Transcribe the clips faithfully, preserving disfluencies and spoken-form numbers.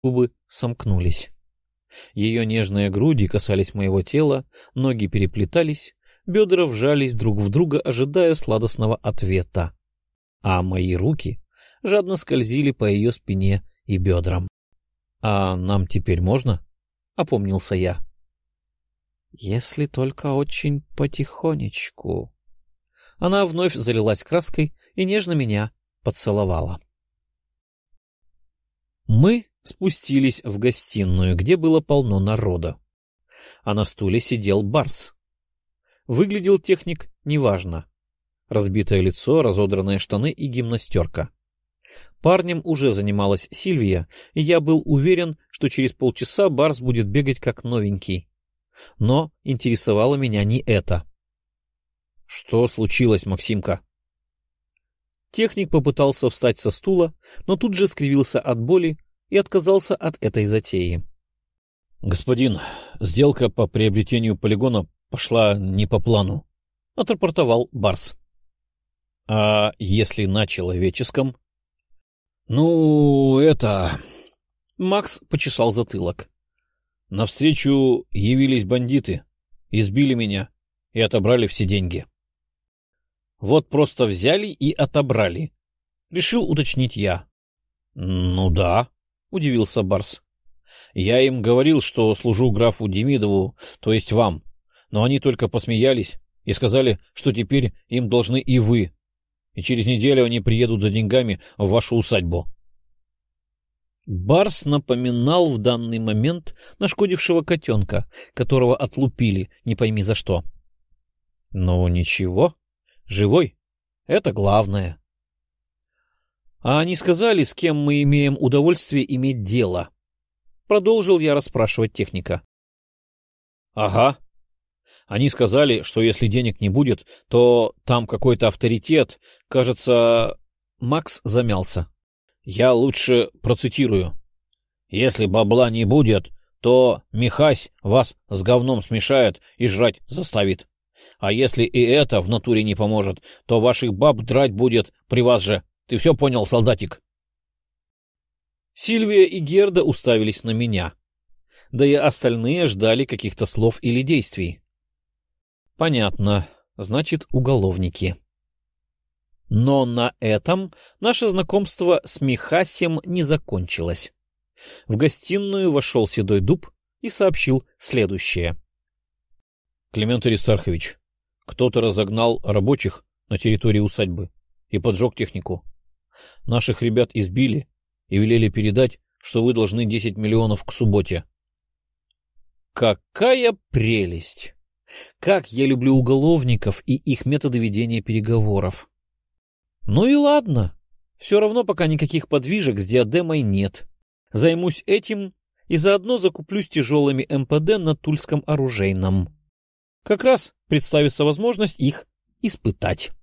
губы сомкнулись. Ее нежные груди касались моего тела, ноги переплетались, бедра вжались друг в друга, ожидая сладостного ответа. А мои руки жадно скользили по ее спине и бедрам. — А нам теперь можно? — опомнился я. — Если только очень потихонечку. Она вновь залилась краской и нежно меня поцеловала. Мы спустились в гостиную, где было полно народа. А на стуле сидел Барс. Выглядел техник неважно. Разбитое лицо, разодранные штаны и гимнастерка. Парнем уже занималась Сильвия, и я был уверен, что через полчаса Барс будет бегать как новенький. Но интересовало меня не это. — Что случилось, Максимка? Техник попытался встать со стула, но тут же скривился от боли и отказался от этой затеи. — Господин, сделка по приобретению полигона пошла не по плану, — отрапортовал Барс. — А если на человеческом? — Ну, это... Макс почесал затылок. — Навстречу явились бандиты, избили меня и отобрали все деньги. — Вот просто взяли и отобрали. Решил уточнить я. — Ну да, — удивился Барс. — Я им говорил, что служу графу Демидову, то есть вам, но они только посмеялись и сказали, что теперь им должны и вы, и через неделю они приедут за деньгами в вашу усадьбу. Барс напоминал в данный момент нашкодившего котенка, которого отлупили, не пойми за что. — Ну ничего, живой — это главное. — А они сказали, с кем мы имеем удовольствие иметь дело? Продолжил я расспрашивать техника. — Ага. Они сказали, что если денег не будет, то там какой-то авторитет, кажется... Макс замялся. Я лучше процитирую. Если бабла не будет, то Михась вас с говном смешает и жрать заставит. А если и это в натуре не поможет, то ваших баб драть будет при вас же. Ты все понял, солдатик? Сильвия и Герда уставились на меня. Да и остальные ждали каких-то слов или действий. Понятно, значит, уголовники. Но на этом наше знакомство с Михасем не закончилось. В гостиную вошел седой дуб и сообщил следующее. — Климент Аристархович, кто-то разогнал рабочих на территории усадьбы и поджег технику. Наших ребят избили и велели передать, что вы должны десять миллионов к субботе. Какая прелесть! Как я люблю уголовников и их методы ведения переговоров. Ну и ладно, все равно пока никаких подвижек с диадемой нет. Займусь этим и заодно закуплюсь тяжелыми эм пэ дэ на Тульском оружейном. Как раз представится возможность их испытать.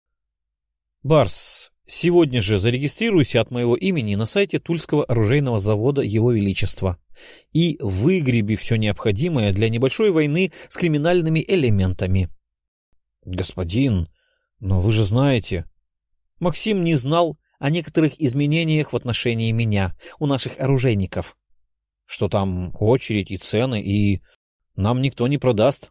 Барс, сегодня же зарегистрируйся от моего имени на сайте Тульского оружейного завода Его Величества и выгреби все необходимое для небольшой войны с криминальными элементами. Господин, но вы же знаете... Максим не знал о некоторых изменениях в отношении меня у наших оружейников. Что там очередь и цены, и нам никто не продаст.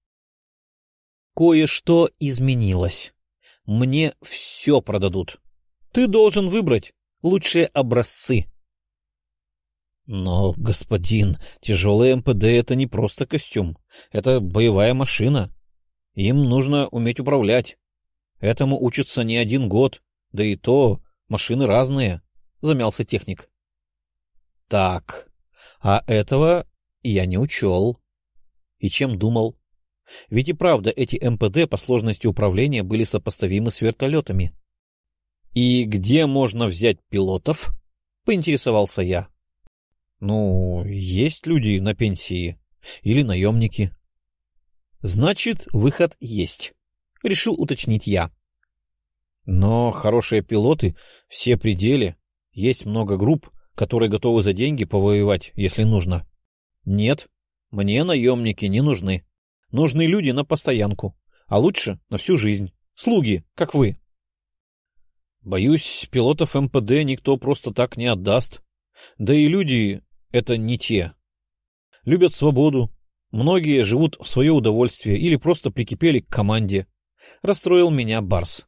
Кое-что изменилось. Мне все продадут. Ты должен выбрать лучшие образцы. Но, господин, тяжелый эм пэ дэ — это не просто костюм. Это боевая машина. Им нужно уметь управлять. Этому учатся не один год, да и то машины разные, — замялся техник. — Так, а этого я не учел. И чем думал? Ведь и правда эти эм пэ дэ по сложности управления были сопоставимы с вертолетами. — И где можно взять пилотов? — поинтересовался я. — Ну, есть люди на пенсии или наемники. — Значит, выход есть, — решил уточнить я. Но хорошие пилоты все при деле. Есть много групп, которые готовы за деньги повоевать, если нужно. Нет, мне наемники не нужны. Нужны люди на постоянку, а лучше на всю жизнь. Слуги, как вы. Боюсь, пилотов эм пэ дэ никто просто так не отдаст. Да и люди — это не те. Любят свободу. Многие живут в свое удовольствие или просто прикипели к команде. Расстроил меня Барс.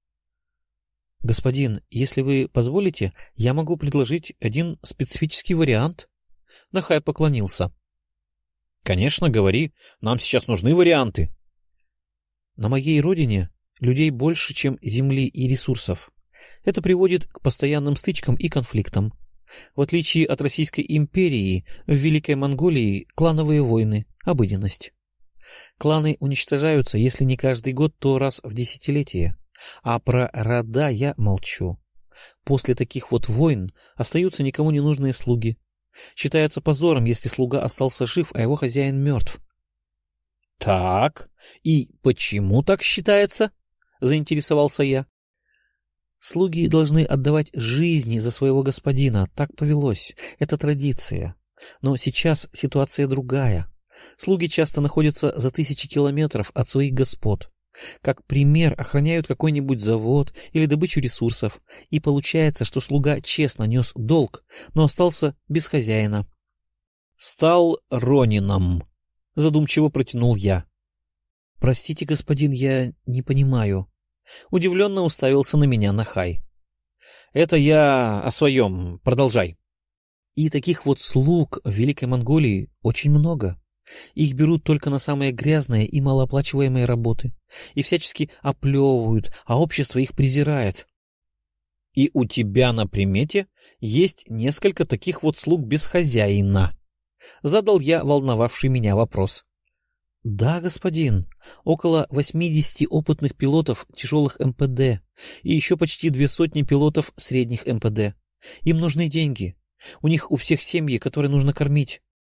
— Господин, если вы позволите, я могу предложить один специфический вариант. Нахай поклонился. — Конечно, говори. Нам сейчас нужны варианты. — На моей родине людей больше, чем земли и ресурсов. Это приводит к постоянным стычкам и конфликтам. В отличие от Российской империи, в Великой Монголии клановые войны — обыденность. Кланы уничтожаются, если не каждый год, то раз в десятилетие. А про рода я молчу. После таких вот войн остаются никому не нужные слуги. Считается позором, если слуга остался жив, а его хозяин мертв. — Так, и почему так считается? — заинтересовался я. Слуги должны отдавать жизни за своего господина. Так повелось. Это традиция. Но сейчас ситуация другая. Слуги часто находятся за тысячи километров от своих господ. Как пример, охраняют какой-нибудь завод или добычу ресурсов. И получается, что слуга честно нес долг, но остался без хозяина. «Стал ронином», — задумчиво протянул я. «Простите, господин, я не понимаю». Удивленно уставился на меня Нахай. «Это я о своем. Продолжай». И таких вот слуг в Великой Монголии очень много. Их берут только на самые грязные и малооплачиваемые работы. И всячески оплевывают, а общество их презирает. И у тебя на примете есть несколько таких вот слуг без хозяина. Задал я волновавший меня вопрос. Да, господин, около восьмидесяти опытных пилотов тяжелых эм пэ дэ и еще почти две сотни пилотов средних эм пэ дэ. Им нужны деньги. У них у всех семьи, которые нужно кормить.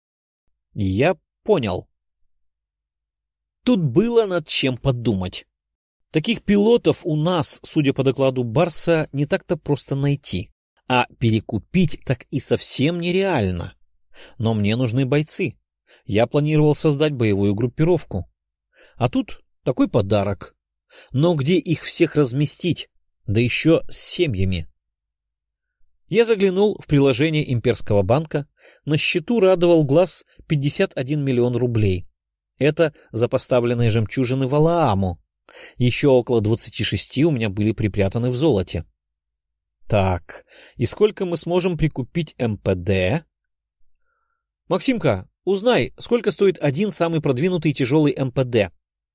Я понял. Тут было над чем подумать. Таких пилотов у нас, судя по докладу Барса, не так-то просто найти. А перекупить так и совсем нереально. Но мне нужны бойцы. Я планировал создать боевую группировку. А тут такой подарок. Но где их всех разместить? Да еще с семьями. Я заглянул в приложение Имперского банка. На счету радовал глаз пятьдесят один миллион рублей. Это за поставленные жемчужины Валааму. Еще около двадцати шести у меня были припрятаны в золоте. Так, и сколько мы сможем прикупить эм пэ дэ? Максимка, узнай, сколько стоит один самый продвинутый тяжелый эм пэ дэ.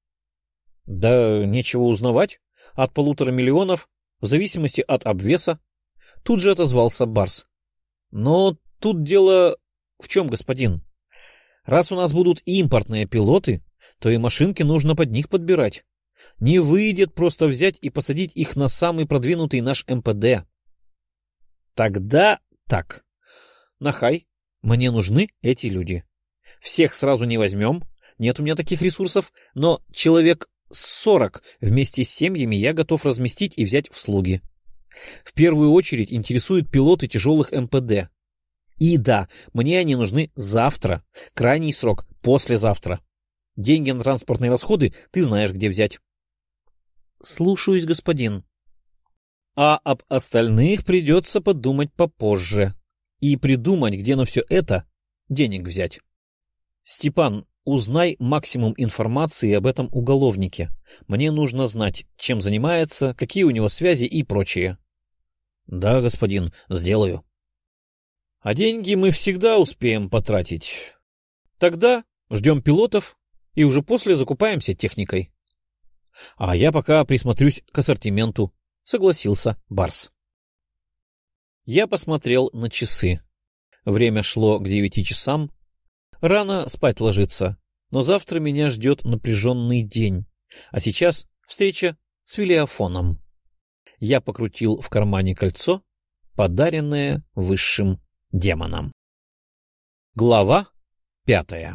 Да нечего узнавать. От полутора миллионов, в зависимости от обвеса. Тут же отозвался Барс. Но тут дело в чем, господин? Раз у нас будут импортные пилоты, то и машинки нужно под них подбирать. Не выйдет просто взять и посадить их на самый продвинутый наш эм пэ дэ. Тогда так. Нахай, мне нужны эти люди. Всех сразу не возьмем, нет у меня таких ресурсов, но человек сорок вместе с семьями я готов разместить и взять в слуги. В первую очередь интересуют пилоты тяжелых эм пэ дэ. И да, мне они нужны завтра, крайний срок послезавтра. Деньги на транспортные расходы ты знаешь, где взять. Слушаюсь, господин. А об остальных придется подумать попозже. И придумать, где на все это денег взять. Степан, узнай максимум информации об этом уголовнике. Мне нужно знать, чем занимается, какие у него связи и прочее. Да, господин, сделаю. А деньги мы всегда успеем потратить. Тогда ждем пилотов и уже после закупаемся техникой. А я пока присмотрюсь к ассортименту, согласился Барс. Я посмотрел на часы. Время шло к девяти часам. Рано спать ложиться, но завтра меня ждет напряженный день. А сейчас встреча с Велиафоном. Я покрутил в кармане кольцо, подаренное высшим демоном. Глава пятая.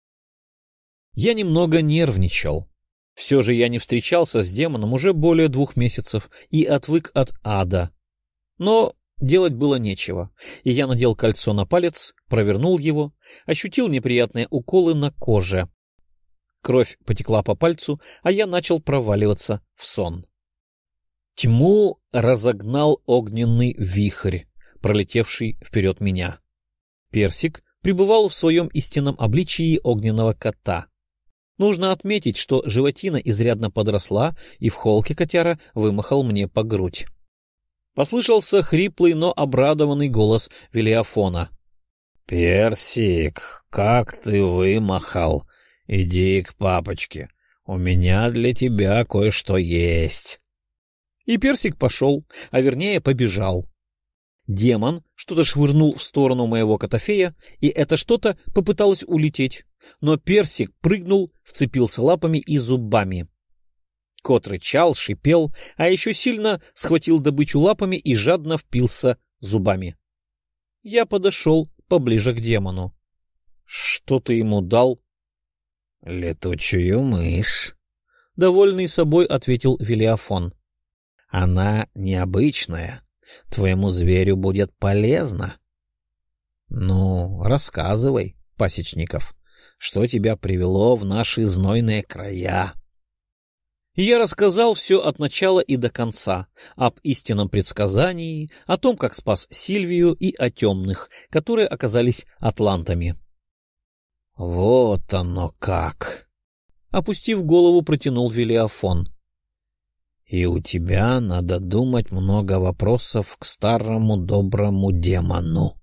Я немного нервничал. Все же я не встречался с демоном уже более двух месяцев и отвык от ада. Но делать было нечего, и я надел кольцо на палец, провернул его, ощутил неприятные уколы на коже. Кровь потекла по пальцу, а я начал проваливаться в сон. Тьму разогнал огненный вихрь. пролетевший вперед меня. Персик пребывал в своем истинном обличии огненного кота. Нужно отметить, что животина изрядно подросла, и в холке котяра вымахал мне по грудь. Послышался хриплый, но обрадованный голос Велиафона. — Персик, как ты вымахал! Иди к папочке, у меня для тебя кое-что есть. И Персик пошел, а вернее побежал. Демон что-то швырнул в сторону моего котофея, и это что-то попыталось улететь, но Персик прыгнул, вцепился лапами и зубами. Кот рычал, шипел, а еще сильно схватил добычу лапами и жадно впился зубами. Я подошел поближе к демону. — Что ты ему дал? — Летучую мышь, — довольный собой ответил Велиафон. — Она необычная. Твоему зверю будет полезно. — Ну, рассказывай, Пасечников, что тебя привело в наши знойные края. И я рассказал все от начала и до конца, об истинном предсказании, о том, как спас Сильвию, и о темных, которые оказались атлантами. — Вот оно как! — опустив голову, протянул Велиафон. — И у тебя, надо думать, много вопросов к старому доброму демону.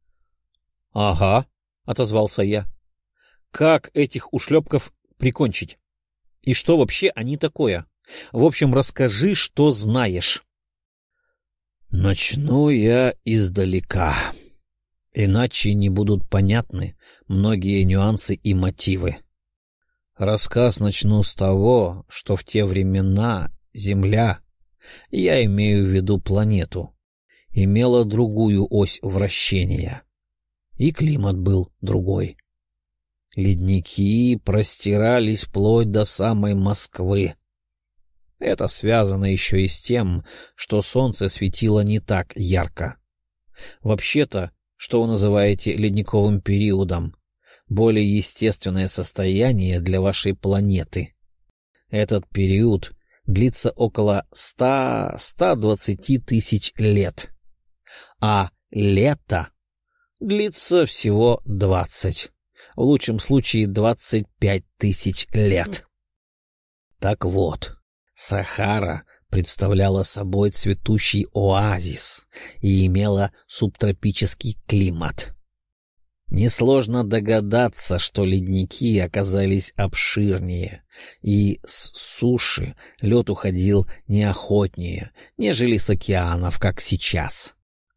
— Ага, — отозвался я. — Как этих ушлепков прикончить? И что вообще они такое? В общем, расскажи, что знаешь. — Начну я издалека. Иначе не будут понятны многие нюансы и мотивы. Рассказ начну с того, что в те времена Земля, я имею в виду планету, имела другую ось вращения, и климат был другой. Ледники простирались вплоть до самой Москвы. Это связано еще и с тем, что солнце светило не так ярко. Вообще-то, что вы называете ледниковым периодом, более естественное состояние для вашей планеты. Этот период длится около ста-ста двадцати тысяч лет, а лето длится всего двадцать, в лучшем случае двадцать пять тысяч лет. Так вот, Сахара представляла собой цветущий оазис и имела субтропический климат. Несложно догадаться, что ледники оказались обширнее, и с суши лед уходил неохотнее, нежели с океанов, как сейчас.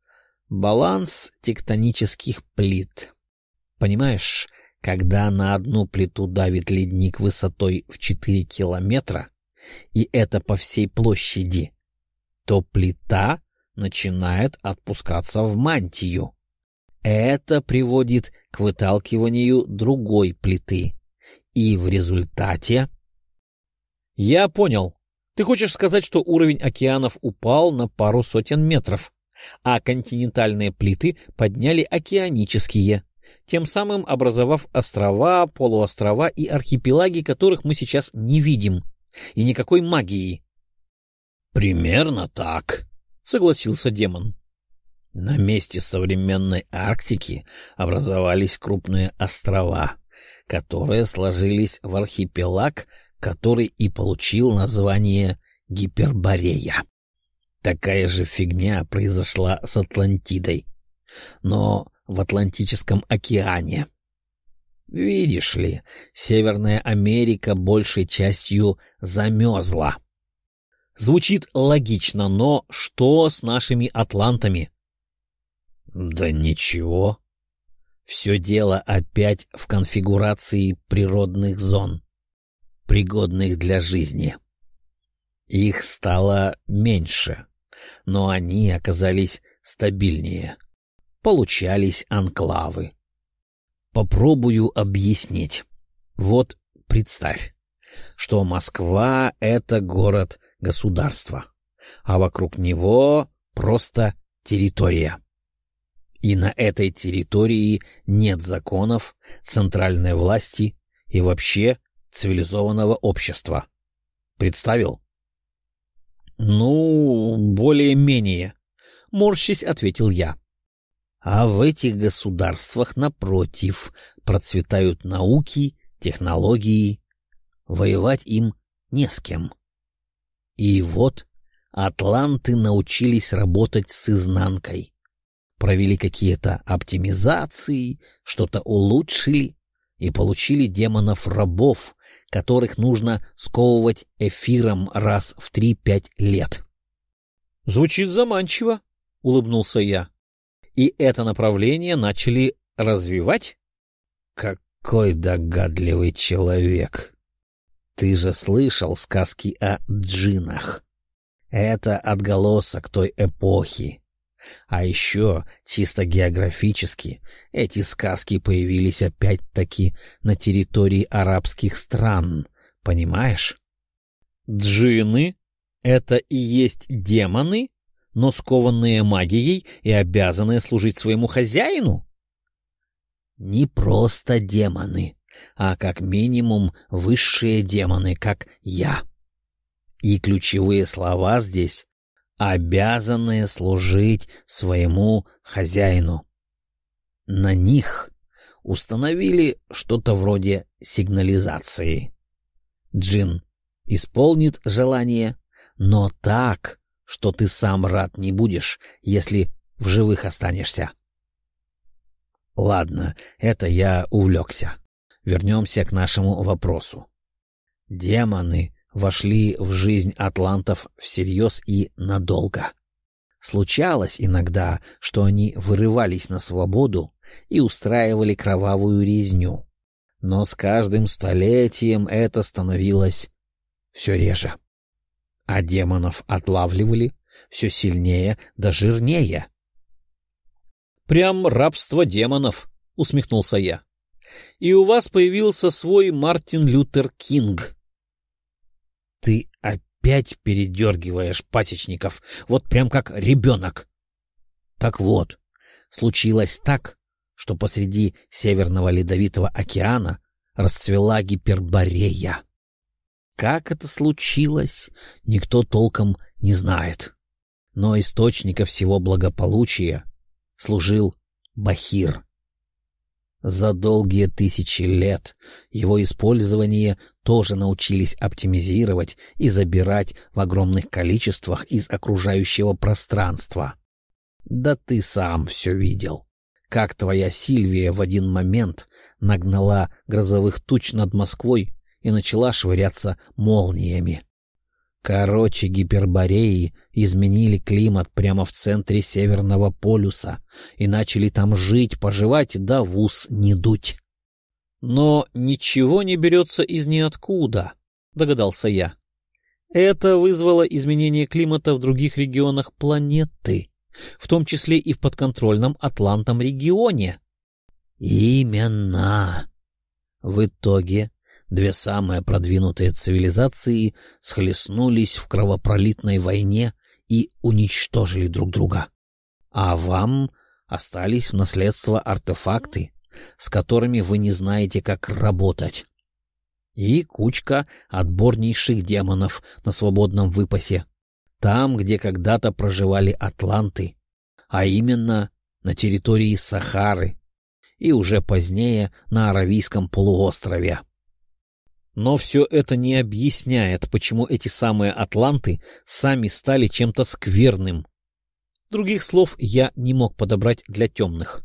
Баланс тектонических плит. Понимаешь, когда на одну плиту давит ледник высотой в четыре километра, и это по всей площади, то плита начинает отпускаться в мантию. Это приводит к выталкиванию другой плиты. И в результате... — Я понял. Ты хочешь сказать, что уровень океанов упал на пару сотен метров, а континентальные плиты подняли океанические, тем самым образовав острова, полуострова и архипелаги, которых мы сейчас не видим, и никакой магии. — Примерно так, — согласился демон. На месте современной Арктики образовались крупные острова, которые сложились в архипелаг, который и получил название Гиперборея. Такая же фигня произошла с Атлантидой, но в Атлантическом океане. Видишь ли, Северная Америка большей частью замерзла. Звучит логично, но что с нашими атлантами? Да ничего. Все дело опять в конфигурации природных зон, пригодных для жизни. Их стало меньше, но они оказались стабильнее. Получались анклавы. Попробую объяснить. Вот представь, что Москва — это город-государство, а вокруг него просто территория. И на этой территории нет законов, центральной власти и вообще цивилизованного общества. Представил? — Ну, более-менее, — морщись ответил я. А в этих государствах, напротив, процветают науки, технологии. Воевать им не с кем. И вот атланты научились работать с изнанкой. Провели какие-то оптимизации, что-то улучшили и получили демонов-рабов, которых нужно сковывать эфиром раз в три-пять лет. — Звучит заманчиво, — улыбнулся я. — И это направление начали развивать? — Какой догадливый человек! Ты же слышал сказки о джиннах? Это отголосок той эпохи. А еще, чисто географически, эти сказки появились опять-таки на территории арабских стран, понимаешь? Джинны — это и есть демоны, но скованные магией и обязанные служить своему хозяину? Не просто демоны, а как минимум высшие демоны, как я. И ключевые слова здесь — обязанные служить своему хозяину. На них установили что-то вроде сигнализации. Джин исполнит желание, но так, что ты сам рад не будешь, если в живых останешься. Ладно, это я увлекся. Вернемся к нашему вопросу. Демоны вошли в жизнь атлантов всерьез и надолго. Случалось иногда, что они вырывались на свободу и устраивали кровавую резню. Но с каждым столетием это становилось все реже. А демонов отлавливали все сильнее да жирнее. — Прям рабство демонов, — усмехнулся я. — И у вас появился свой Мартин Лютер Кинг. Ты опять передергиваешь пасечников, вот прям как ребенок. Так вот, случилось так, что посреди Северного Ледовитого океана расцвела Гиперборея. Как это случилось, никто толком не знает. Но источником всего благополучия служил Бахир. За долгие тысячи лет его использование тоже научились оптимизировать и забирать в огромных количествах из окружающего пространства. Да ты сам все видел, как твоя Сильвия в один момент нагнала грозовых туч над Москвой и начала швыряться молниями. Короче, Гипербореи изменили климат прямо в центре Северного полюса и начали там жить, поживать да в ус не дуть. — Но ничего не берется из ниоткуда, — догадался я. Это вызвало изменение климата в других регионах планеты, в том числе и в подконтрольном Атлантам регионе. — Именно. В итоге две самые продвинутые цивилизации схлестнулись в кровопролитной войне и уничтожили друг друга. А вам остались в наследство артефакты, с которыми вы не знаете, как работать. И кучка отборнейших демонов на свободном выпасе, там, где когда-то проживали атланты, а именно на территории Сахары и уже позднее на Аравийском полуострове. Но все это не объясняет, почему эти самые атланты сами стали чем-то скверным. Других слов я не мог подобрать для темных.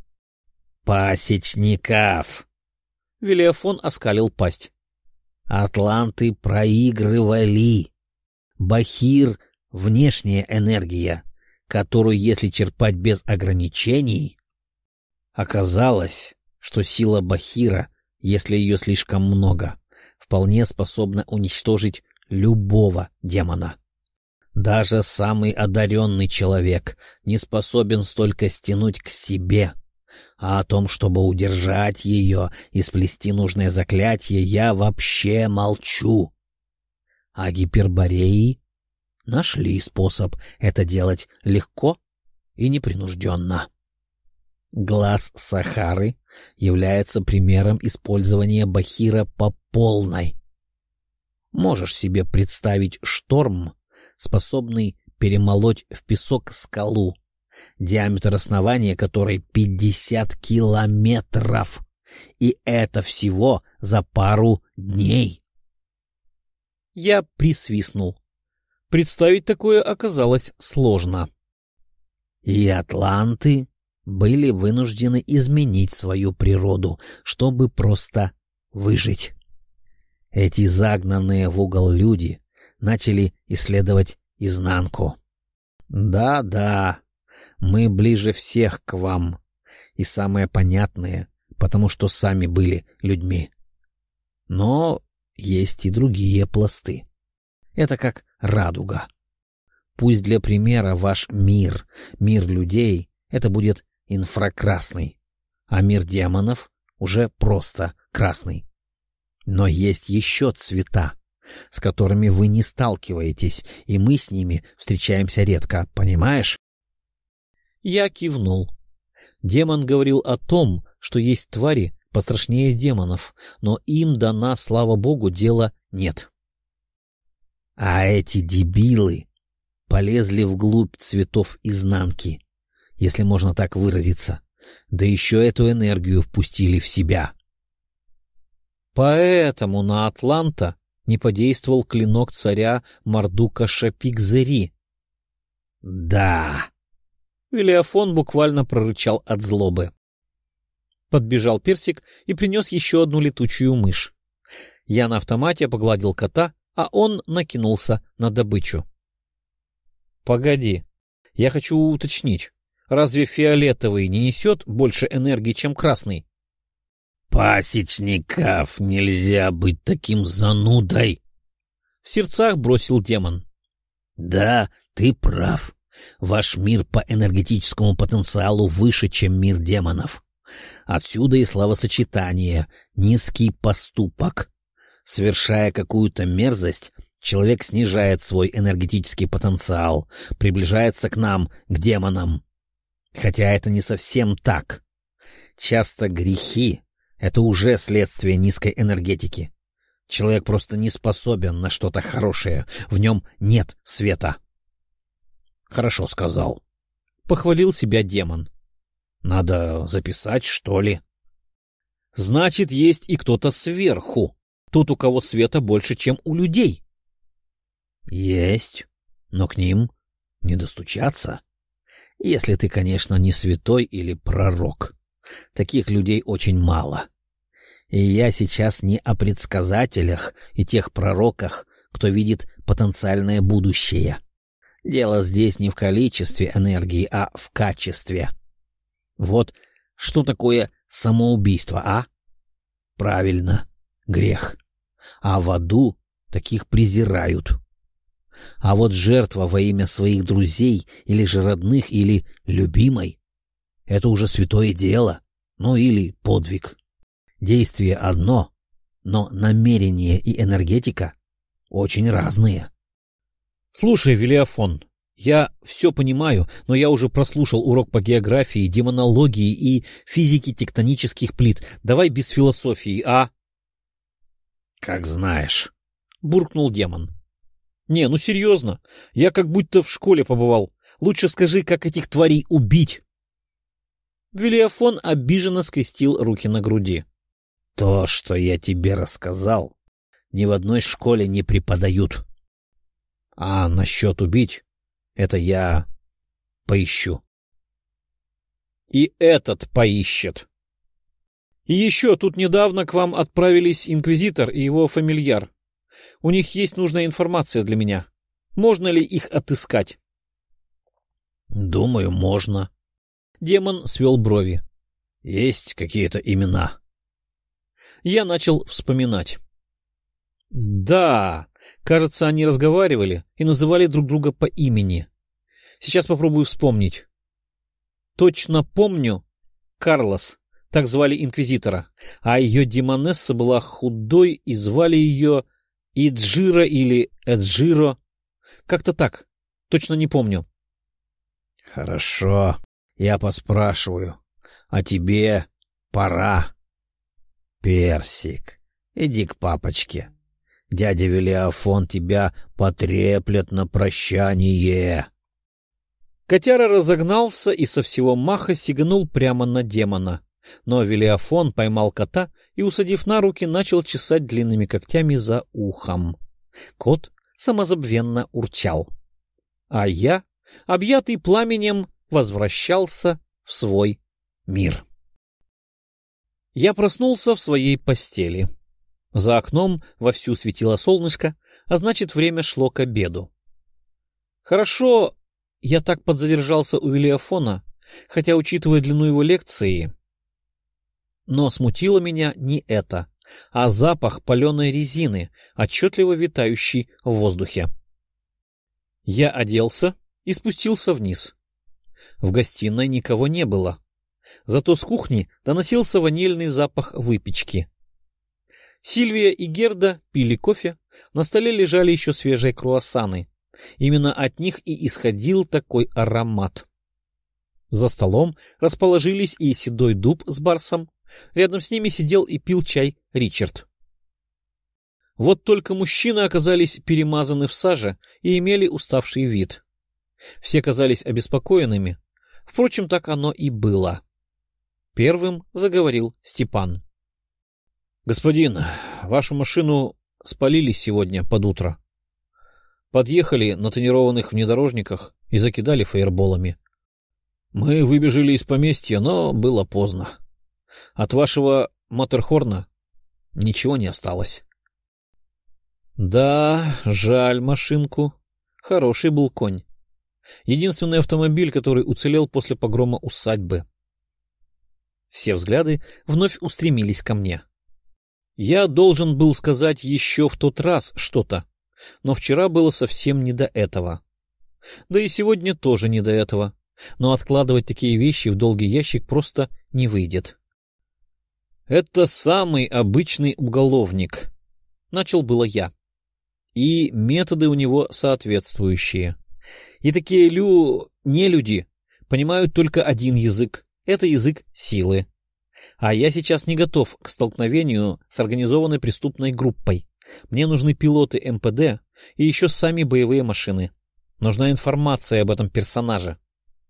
«Пасечников!» Велиафон оскалил пасть. «Атланты проигрывали. Бахир — внешняя энергия, которую, если черпать без ограничений...» Оказалось, что сила Бахира, если ее слишком много, вполне способна уничтожить любого демона. Даже самый одаренный человек не способен столько стянуть к себе. А о том, чтобы удержать ее и сплести нужное заклятие, я вообще молчу. А Гипербореи нашли способ это делать легко и непринужденно. Глаз Сахары является примером использования Бахира по полной. Можешь себе представить шторм, способный перемолоть в песок скалу, диаметр основания которой пятьдесят километров. И это всего за пару дней. Я присвистнул. Представить такое оказалось сложно. И атланты были вынуждены изменить свою природу, чтобы просто выжить. Эти загнанные в угол люди начали исследовать изнанку. Да-да, мы ближе всех к вам, и самые понятные, потому что сами были людьми. Но есть и другие пласты. Это как радуга. Пусть для примера ваш мир, мир людей, это будет инфракрасный, а мир демонов уже просто красный. Но есть еще цвета, с которыми вы не сталкиваетесь, и мы с ними встречаемся редко, понимаешь? Я кивнул. Демон говорил о том, что есть твари пострашнее демонов, но им дана, слава богу, дела нет. А эти дебилы полезли вглубь цветов изнанки, если можно так выразиться, да еще эту энергию впустили в себя. Поэтому на Атланта не подействовал клинок царя Мардука Шапик-Зери. Да. Велиафон буквально прорычал от злобы. Подбежал Персик и принес еще одну летучую мышь. Я на автомате погладил кота, а он накинулся на добычу. — Погоди, я хочу уточнить, разве фиолетовый не несет больше энергии, чем красный? — Пасечников, нельзя быть таким занудой! — в сердцах бросил демон. — Да, ты прав. Ваш мир по энергетическому потенциалу выше, чем мир демонов. Отсюда и словосочетание «низкий поступок». Совершая какую-то мерзость, человек снижает свой энергетический потенциал, приближается к нам, к демонам. Хотя это не совсем так. Часто грехи — это уже следствие низкой энергетики. Человек просто не способен на что-то хорошее, в нем нет света. — Хорошо сказал. — похвалил себя демон. — Надо записать, что ли? — Значит, есть и кто-то сверху. Тот, у кого света больше, чем у людей. — Есть, но к ним не достучаться. Если ты, конечно, не святой или пророк. Таких людей очень мало. И я сейчас не о предсказателях и тех пророках, кто видит потенциальное будущее. Дело здесь не в количестве энергии, а в качестве. Вот что такое самоубийство, а? Правильно, грех. А в аду таких презирают. А вот жертва во имя своих друзей или же родных, или любимой — это уже святое дело, ну или подвиг. Действие одно, но намерение и энергетика очень разные. Слушай, Велиафон, я все понимаю, но я уже прослушал урок по географии, демонологии и физике тектонических плит. Давай без философии, а? — Как знаешь, — буркнул демон. — Не, ну серьезно, я как будто в школе побывал. Лучше скажи, как этих тварей убить. Велиафон обиженно скрестил руки на груди. — То, что я тебе рассказал, ни в одной школе не преподают. А насчет убить — это я поищу. И этот поищет. И еще тут недавно к вам отправились инквизитор и его фамильяр. У них есть нужная информация для меня. Можно ли их отыскать? — Думаю, можно. Демон свел брови. — Есть какие-то имена? Я начал вспоминать. Да, кажется, они разговаривали и называли друг друга по имени. Сейчас попробую вспомнить. Точно помню Карлос, так звали инквизитора, а ее демонесса была худой и звали ее Иджира или Эджиро. Как-то так, точно не помню. — Хорошо, я поспрашиваю. А тебе пора. Персик, иди к папочке. Дядя Велиафон тебя потреплет на прощание. Котяра разогнался и со всего маха сиганул прямо на демона, но Велиафон поймал кота и, усадив на руки, начал чесать длинными когтями за ухом. Кот самозабвенно урчал, а я, объятый пламенем, возвращался в свой мир. Я проснулся в своей постели. За окном вовсю светило солнышко, а значит, время шло к обеду. Хорошо, я так подзадержался у Велиафона, хотя, учитывая длину его лекции... Но смутило меня не это, а запах паленой резины, отчетливо витающий в воздухе. Я оделся и спустился вниз. В гостиной никого не было. Зато с кухни доносился ванильный запах выпечки. Сильвия и Герда пили кофе, на столе лежали еще свежие круассаны. Именно от них и исходил такой аромат. За столом расположились и седой дуб с барсом, рядом с ними сидел и пил чай Ричард. Вот только мужчины оказались перемазаны в саже и имели уставший вид. Все казались обеспокоенными. Впрочем, так оно и было. Первым заговорил Степан. — Господин, вашу машину спалили сегодня под утро. Подъехали на тонированных внедорожниках и закидали фаерболами. Мы выбежали из поместья, но было поздно. От вашего Маттерхорна ничего не осталось. — Да, жаль машинку. Хороший был конь. Единственный автомобиль, который уцелел после погрома усадьбы. Все взгляды вновь устремились ко мне. Я должен был сказать еще в тот раз что-то, но вчера было совсем не до этого. Да и сегодня тоже не до этого, но откладывать такие вещи в долгий ящик просто не выйдет. Это самый обычный уголовник, начал было я. И методы у него соответствующие. И такие лю... нелюди понимают только один язык. Это язык силы. А я сейчас не готов к столкновению с организованной преступной группой. Мне нужны пилоты эм пэ дэ и еще сами боевые машины. Нужна информация об этом персонаже.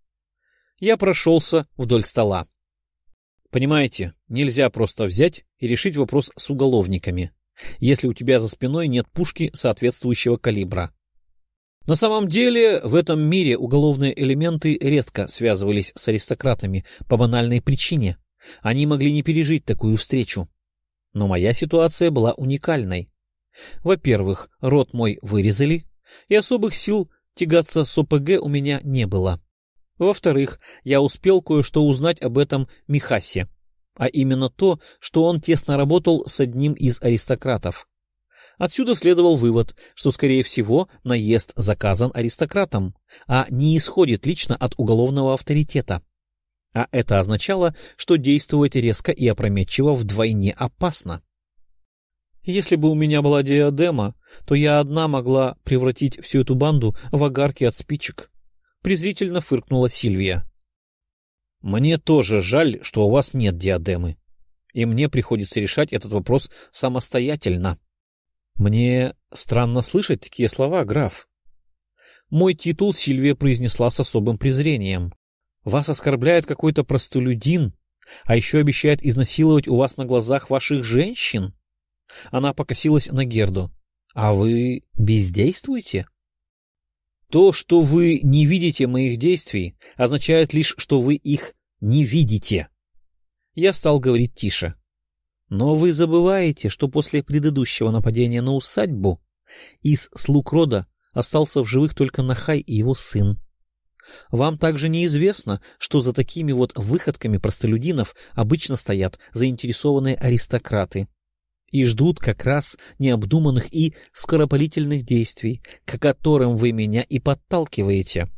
Я прошелся вдоль стола. Понимаете, нельзя просто взять и решить вопрос с уголовниками, если у тебя за спиной нет пушки соответствующего калибра. На самом деле, в этом мире уголовные элементы редко связывались с аристократами по банальной причине. Они могли не пережить такую встречу. Но моя ситуация была уникальной. Во-первых, рот мой вырезали, и особых сил тягаться с о пэ гэ у меня не было. Во-вторых, я успел кое-что узнать об этом Михасе, а именно то, что он тесно работал с одним из аристократов. Отсюда следовал вывод, что, скорее всего, наезд заказан аристократом, а не исходит лично от уголовного авторитета. А это означало, что действовать резко и опрометчиво вдвойне опасно. Если бы у меня была диадема, то я одна могла превратить всю эту банду в огарки от спичек. Презрительно фыркнула Сильвия. Мне тоже жаль, что у вас нет диадемы, и мне приходится решать этот вопрос самостоятельно. Мне странно слышать такие слова, граф. Мой титул Сильвия произнесла с особым презрением. Вас оскорбляет какой-то простолюдин, а еще обещает изнасиловать у вас на глазах ваших женщин? Она покосилась на Герду. А вы бездействуете? То, что вы не видите моих действий, означает лишь, что вы их не видите. Я стал говорить тише. Но вы забываете, что после предыдущего нападения на усадьбу из слуг рода остался в живых только Нахай и его сын. Вам также неизвестно, что за такими вот выходками простолюдинов обычно стоят заинтересованные аристократы и ждут как раз необдуманных и скоропалительных действий, к которым вы меня и подталкиваете.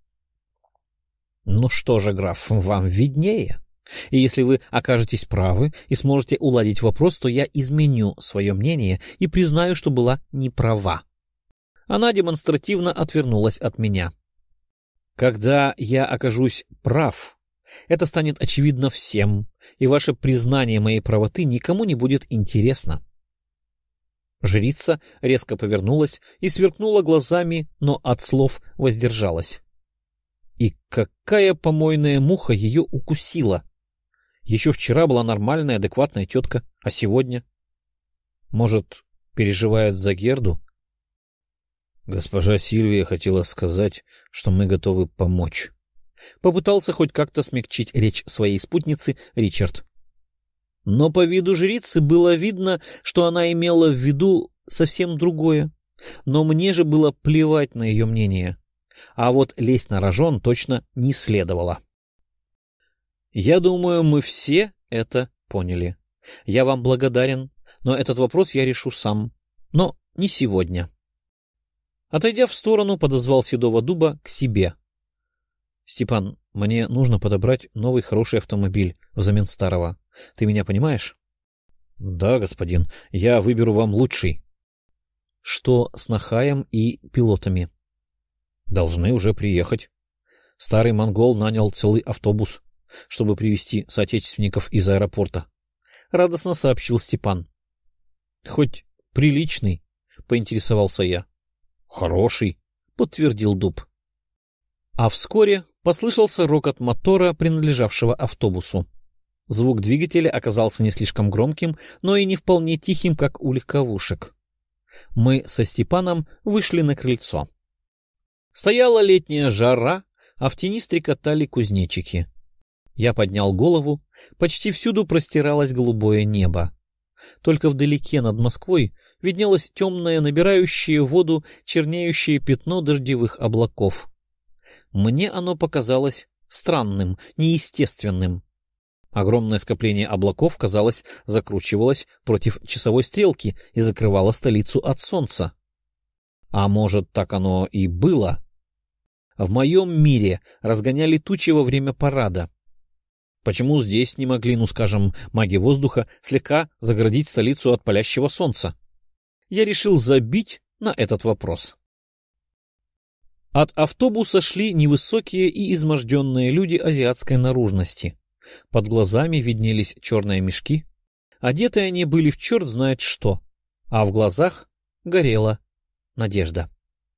Ну что же, граф, вам виднее. И если вы окажетесь правы и сможете уладить вопрос, то я изменю свое мнение и признаю, что была не права. Она демонстративно отвернулась от меня. Когда я окажусь прав, это станет очевидно всем, и ваше признание моей правоты никому не будет интересно. Жрица резко повернулась и сверкнула глазами, но от слов воздержалась. И какая помойная муха ее укусила? Еще вчера была нормальная, адекватная тетка, а сегодня? Может, переживает за Герду? Госпожа Сильвия хотела сказать, что мы готовы помочь. Попытался хоть как-то смягчить речь своей спутницы Ричард. Но по виду жрицы было видно, что она имела в виду совсем другое. Но мне же было плевать на ее мнение. А вот лезть на рожон точно не следовало. Я думаю, мы все это поняли. Я вам благодарен, но этот вопрос я решу сам. Но не сегодня. Отойдя в сторону, подозвал седого дуба к себе. — Степан, мне нужно подобрать новый хороший автомобиль взамен старого. Ты меня понимаешь? — Да, господин, я выберу вам лучший. — Что с Нахаем и пилотами? — Должны уже приехать. Старый монгол нанял целый автобус, чтобы привезти соотечественников из аэропорта. Радостно сообщил Степан. — Хоть приличный, — поинтересовался я. — Хороший, — подтвердил дуб. А вскоре послышался рокот мотора, принадлежавшего автобусу. Звук двигателя оказался не слишком громким, но и не вполне тихим, как у легковушек. Мы со Степаном вышли на крыльцо. Стояла летняя жара, а в тени стрекотали кузнечики. Я поднял голову, почти всюду простиралось голубое небо. Только вдалеке над Москвой виднелось темное, набирающее воду, чернеющее пятно дождевых облаков. Мне оно показалось странным, неестественным. Огромное скопление облаков, казалось, закручивалось против часовой стрелки и закрывало столицу от солнца. А может, так оно и было? В моем мире разгоняли тучи во время парада. Почему здесь не могли, ну скажем, маги воздуха слегка загородить столицу от палящего солнца? Я решил забить на этот вопрос. От автобуса шли невысокие и изможденные люди азиатской наружности. Под глазами виднелись черные мешки. Одеты они были в черт знает что, а в глазах горела надежда.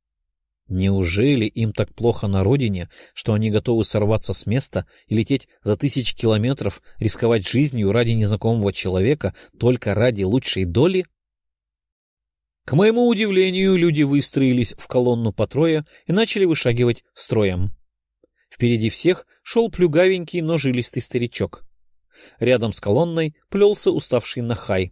Неужели им так плохо на родине, что они готовы сорваться с места и лететь за тысячи километров, рисковать жизнью ради незнакомого человека только ради лучшей доли? К моему удивлению, люди выстроились в колонну по трое и начали вышагивать строем. Впереди всех шел плюгавенький, но жилистый старичок. Рядом с колонной плелся уставший Нахай.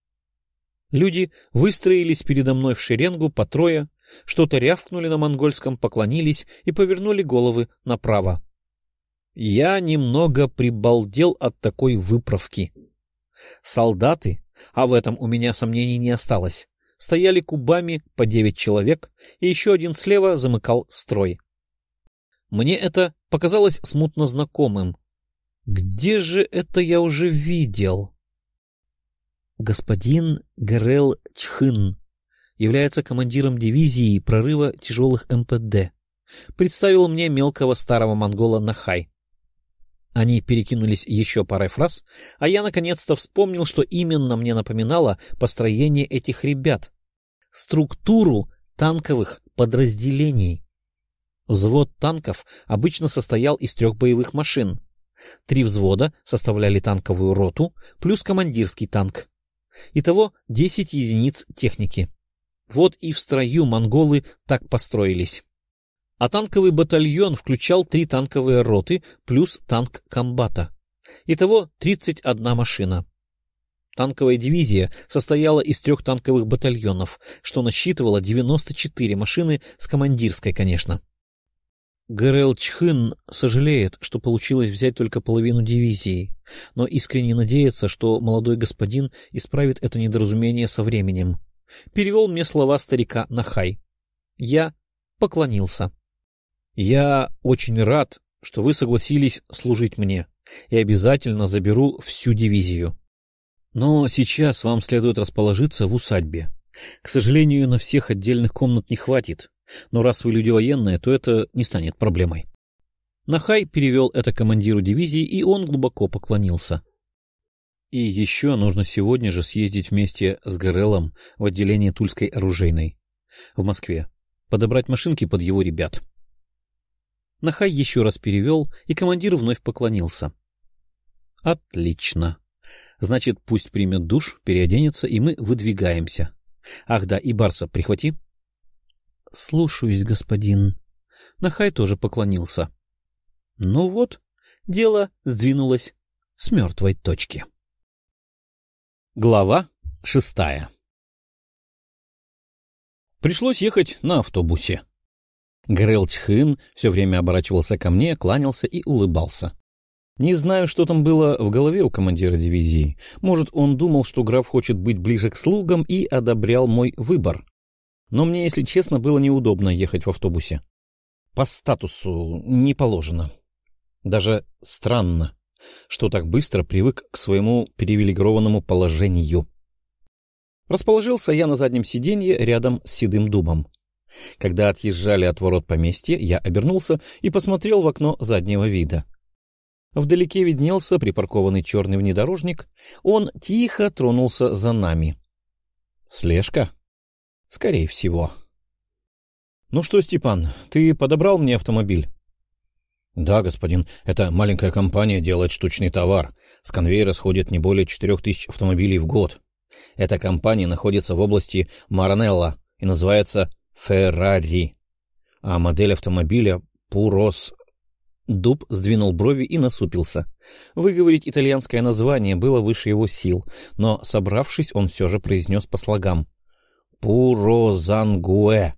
Люди выстроились передо мной в шеренгу по трое, что-то рявкнули на монгольском, поклонились и повернули головы направо. Я немного прибалдел от такой выправки. Солдаты, а в этом у меня сомнений не осталось, стояли кубами по девять человек, и еще один слева замыкал строй. Мне это показалось смутно знакомым. Где же это я уже видел? Господин Гарел Чхын является командиром дивизии прорыва тяжелых эм пэ дэ. Представил мне мелкого старого монгола Нахай. Они перекинулись еще парой фраз, а я наконец-то вспомнил, что именно мне напоминало построение этих ребят. Структуру танковых подразделений. Взвод танков обычно состоял из трех боевых машин. Три взвода составляли танковую роту, плюс командирский танк. Итого десять единиц техники. Вот и в строю монголы так построились. А танковый батальон включал три танковые роты плюс танк комбата. Итого тридцать одна машина. Танковая дивизия состояла из трех танковых батальонов, что насчитывало девяносто четыре машины с командирской, конечно. Гарел Чхын сожалеет, что получилось взять только половину дивизии, но искренне надеется, что молодой господин исправит это недоразумение со временем. Перевел мне слова старика Нахай. Я поклонился. Я очень рад, что вы согласились служить мне, и обязательно заберу всю дивизию. Но сейчас вам следует расположиться в усадьбе. К сожалению, на всех отдельных комнат не хватит, но раз вы люди военные, то это не станет проблемой. Нахай перевел это командиру дивизии, и он глубоко поклонился. И еще нужно сегодня же съездить вместе с Гарелом в отделение Тульской оружейной в Москве, подобрать машинки под его ребят. Нахай еще раз перевел, и командир вновь поклонился. — Отлично. Значит, пусть примет душ, переоденется, и мы выдвигаемся. Ах да, и Барса прихвати. — Слушаюсь, господин. Нахай тоже поклонился. Ну вот, дело сдвинулось с мертвой точки. Глава шестая. Пришлось ехать на автобусе. Грэл Чхын все время оборачивался ко мне, кланялся и улыбался. Не знаю, что там было в голове у командира дивизии. Может, он думал, что граф хочет быть ближе к слугам и одобрял мой выбор. Но мне, если честно, было неудобно ехать в автобусе. По статусу не положено. Даже странно, что так быстро привык к своему привилегированному положению. Расположился я на заднем сиденье рядом с седым дубом. Когда отъезжали от ворот поместья, я обернулся и посмотрел в окно заднего вида. Вдалеке виднелся припаркованный черный внедорожник. Он тихо тронулся за нами. Слежка? Скорее всего. — Ну что, Степан, ты подобрал мне автомобиль? — Да, господин. Эта маленькая компания делает штучный товар. С конвейера сходит не более четырех тысяч автомобилей в год. Эта компания находится в области Маранелло и называется «Феррари». А модель автомобиля «Пурос». Дуб сдвинул брови и насупился. Выговорить итальянское название было выше его сил, но, собравшись, он все же произнес по слогам. «Пурозангуэ».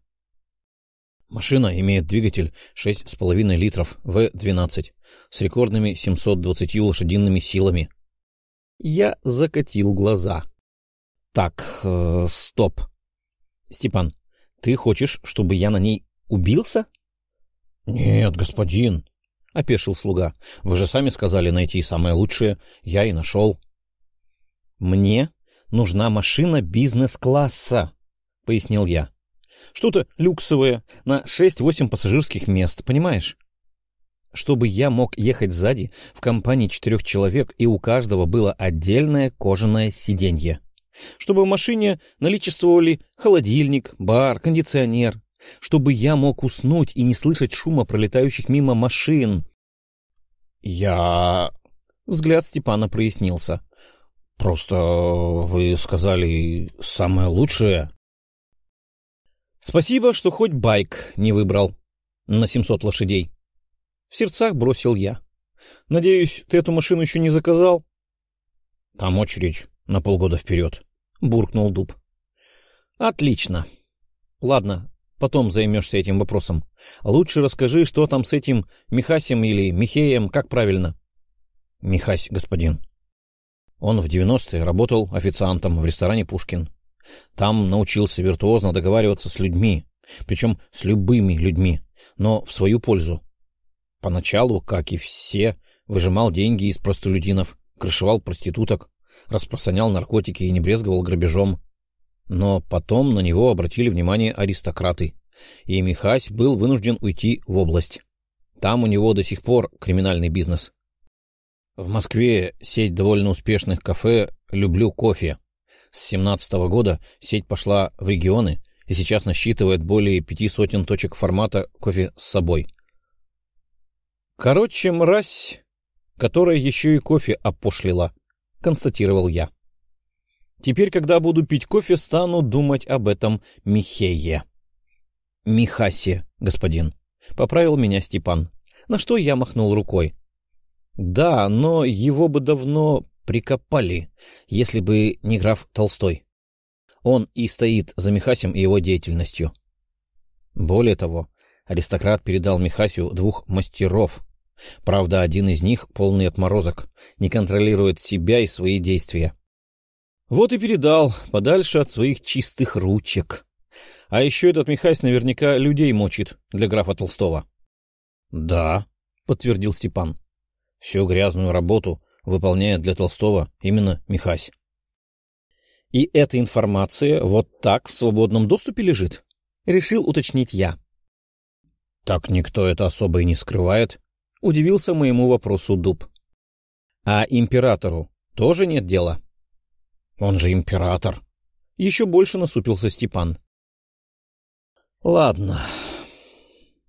Машина имеет двигатель шесть с половиной литров вэ двенадцать с рекордными семьсот двадцатью лошадиными силами. Я закатил глаза. Так, э, стоп. Степан, ты хочешь, чтобы я на ней убился? — Нет, господин, — опешил слуга. — Вы же сами сказали найти самое лучшее. Я и нашел. — Мне нужна машина бизнес-класса, — пояснил я. — Что-то люксовое, на шесть-восемь пассажирских мест, понимаешь? Чтобы я мог ехать сзади в компании четырех человек, и у каждого было отдельное кожаное сиденье. Чтобы в машине наличествовали холодильник, бар, кондиционер. Чтобы я мог уснуть и не слышать шума пролетающих мимо машин. Я... Взгляд Степана прояснился. Просто вы сказали самое лучшее. Спасибо, что хоть байк не выбрал на семьсот лошадей. В сердцах бросил я. Надеюсь, ты эту машину еще не заказал? Там очередь на полгода вперед. — буркнул Дуб. — Отлично. Ладно, потом займешься этим вопросом. Лучше расскажи, что там с этим Михасем или Михеем, как правильно? — Михась, господин. Он в девяностые работал официантом в ресторане «Пушкин». Там научился виртуозно договариваться с людьми, причем с любыми людьми, но в свою пользу. Поначалу, как и все, выжимал деньги из простолюдинов, крышевал проституток, распространял наркотики и не брезговал грабежом. Но потом на него обратили внимание аристократы, и Михась был вынужден уйти в область. Там у него до сих пор криминальный бизнес. В Москве сеть довольно успешных кафе «Люблю кофе». С семнадцатого года сеть пошла в регионы и сейчас насчитывает более пяти сотен точек формата кофе с собой. Короче, мразь, которая еще и кофе опошлила, констатировал я. Теперь, когда буду пить кофе, стану думать об этом Михее. — Михасе, господин, — поправил меня Степан, на что я махнул рукой. — Да, но его бы давно прикопали, если бы не граф Толстой. Он и стоит за Михасем и его деятельностью. Более того, аристократ передал Михасю двух мастеров. Правда, один из них, полный отморозок, не контролирует себя и свои действия. Вот и передал, подальше от своих чистых ручек. А еще этот Михась наверняка людей мочит для графа Толстого. — Да, — подтвердил Степан. — Всю грязную работу выполняет для Толстого именно Михась. — И эта информация вот так в свободном доступе лежит? — решил уточнить я. — Так никто это особо и не скрывает, — удивился моему вопросу Дуб. — А императору тоже нет дела? — Он же император. Еще больше насупился Степан. — Ладно.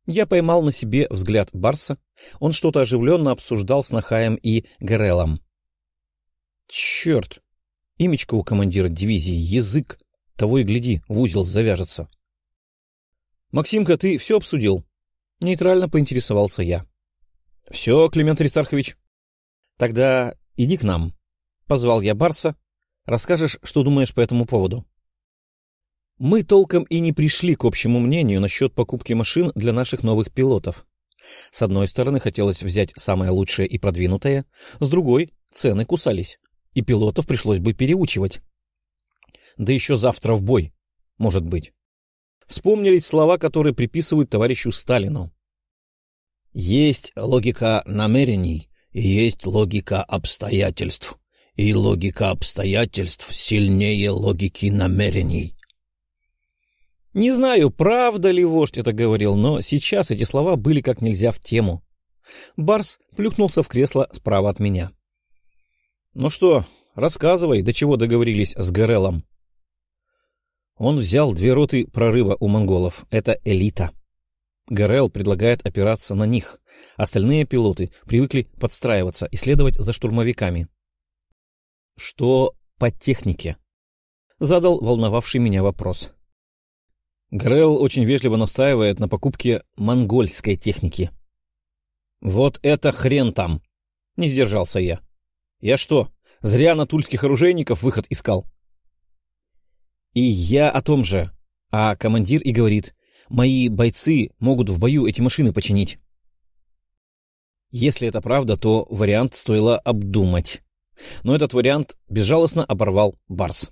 Я поймал на себе взгляд Барса. Он что-то оживленно обсуждал с Нахаем и Гэрелом. Черт! Имечко у командира дивизии, язык. Того и гляди, в узел завяжется. — Максимка, ты все обсудил? — нейтрально поинтересовался я. — Все, Климент Аристархович. — Тогда иди к нам. — позвал я Барса. — Расскажешь, что думаешь по этому поводу. Мы толком и не пришли к общему мнению насчет покупки машин для наших новых пилотов. С одной стороны, хотелось взять самое лучшее и продвинутое, с другой — цены кусались, и пилотов пришлось бы переучивать. Да еще завтра в бой, может быть. Вспомнились слова, которые приписывают товарищу Сталину. «Есть логика намерений, и есть логика обстоятельств, и логика обстоятельств сильнее логики намерений». Не знаю, правда ли вождь это говорил, но сейчас эти слова были как нельзя в тему. Барс плюхнулся в кресло справа от меня. — Ну что, рассказывай, до чего договорились с Гэрелом. Он взял две роты прорыва у монголов. Это элита. Гэрел предлагает опираться на них. Остальные пилоты привыкли подстраиваться и следовать за штурмовиками. — Что по технике? — задал волновавший меня вопрос. Гэрел очень вежливо настаивает на покупке монгольской техники. — Вот это хрен там! — не сдержался я. — Я что, зря на тульских оружейников выход искал? И я о том же. А командир и говорит, мои бойцы могут в бою эти машины починить. Если это правда, то вариант стоило обдумать. Но этот вариант безжалостно оборвал Барс.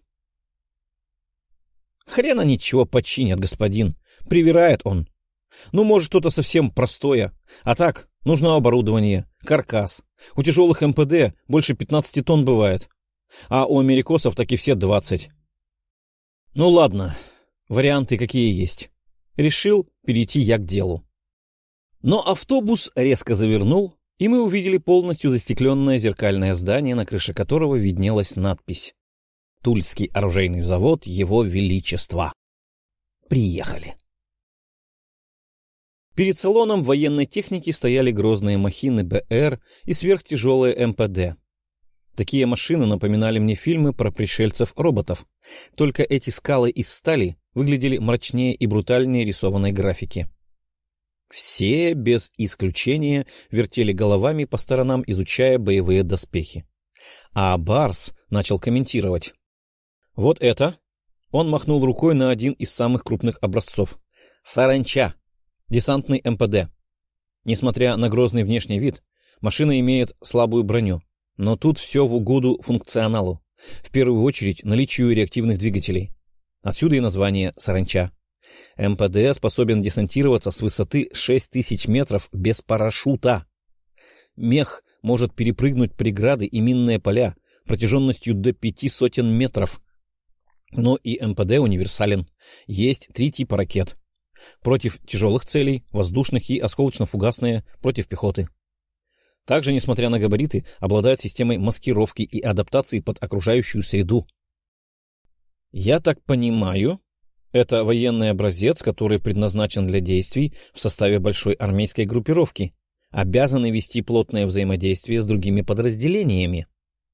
Хрена ничего починят, господин. Привирает он. Ну, может, что-то совсем простое. А так, нужно оборудование, каркас. У тяжелых эм пэ дэ больше пятнадцати тонн бывает. А у америкосов так и все двадцать. Ну, ладно. Варианты какие есть. Решил перейти я к делу. Но автобус резко завернул, и мы увидели полностью застекленное зеркальное здание, на крыше которого виднелась надпись: Тульский оружейный завод Его Величества. Приехали. Перед салоном военной техники стояли грозные махины бэ эр и сверхтяжелые эм пэ дэ. Такие машины напоминали мне фильмы про пришельцев-роботов, только эти скалы из стали выглядели мрачнее и брутальнее рисованной графики. Все, без исключения, вертели головами по сторонам, изучая боевые доспехи. А Барс начал комментировать. Вот это, он махнул рукой на один из самых крупных образцов. Саранча, десантный эм пэ дэ. Несмотря на грозный внешний вид, машина имеет слабую броню, но тут все в угоду функционалу, в первую очередь наличию реактивных двигателей. Отсюда и название «Саранча». эм пэ дэ способен десантироваться с высоты шесть тысяч метров без парашюта. Мех может перепрыгнуть преграды и минные поля протяженностью до пяти сотен метров. Но и эм пэ дэ универсален. Есть три типа ракет. Против тяжелых целей, воздушных и осколочно-фугасные, против пехоты. Также, несмотря на габариты, обладает системой маскировки и адаптации под окружающую среду. Я так понимаю, это военный образец, который предназначен для действий в составе большой армейской группировки, обязанный вести плотное взаимодействие с другими подразделениями.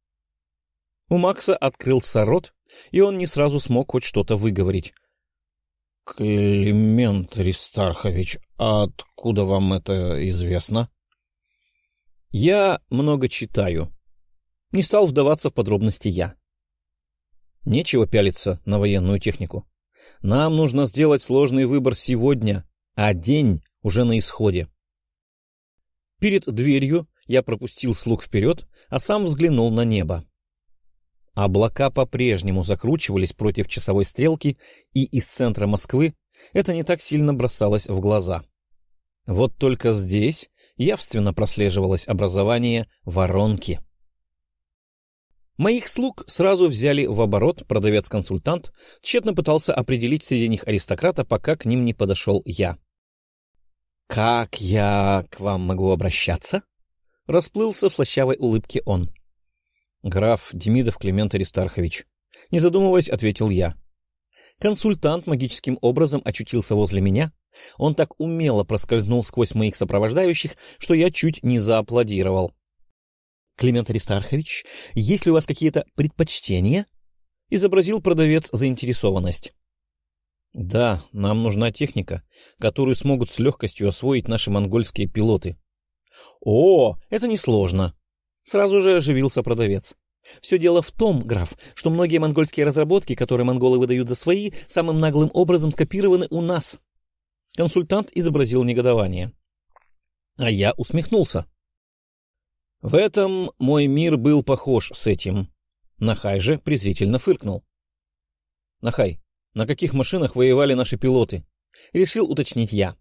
У Макса открылся рот, и он не сразу смог хоть что-то выговорить. — Климент Аристархович, а откуда вам это известно? — Я много читаю. Не стал вдаваться в подробности я. Нечего пялиться на военную технику. Нам нужно сделать сложный выбор сегодня, а день уже на исходе. Перед дверью я пропустил слуг вперед, а сам взглянул на небо. Облака по-прежнему закручивались против часовой стрелки, и из центра Москвы это не так сильно бросалось в глаза. Вот только здесь явственно прослеживалось образование воронки. Моих слуг сразу взяли в оборот продавец-консультант, тщетно пытался определить среди них аристократа, пока к ним не подошел я. — Как я к вам могу обращаться? — расплылся в слащавой улыбке он. — Граф Демидов Климент Аристархович. Не задумываясь, ответил я. Консультант магическим образом очутился возле меня, Он так умело проскользнул сквозь моих сопровождающих, что я чуть не зааплодировал. — Климент Аристархович, есть ли у вас какие-то предпочтения? — изобразил продавец заинтересованность. — Да, нам нужна техника, которую смогут с легкостью освоить наши монгольские пилоты. — О, это несложно! — сразу же оживился продавец. — Все дело в том, граф, что многие монгольские разработки, которые монголы выдают за свои, самым наглым образом скопированы у нас. Консультант изобразил негодование. А я усмехнулся. В этом мой мир был похож с этим. Нахай же презрительно фыркнул. — Нахай, на каких машинах воевали наши пилоты? — решил уточнить я.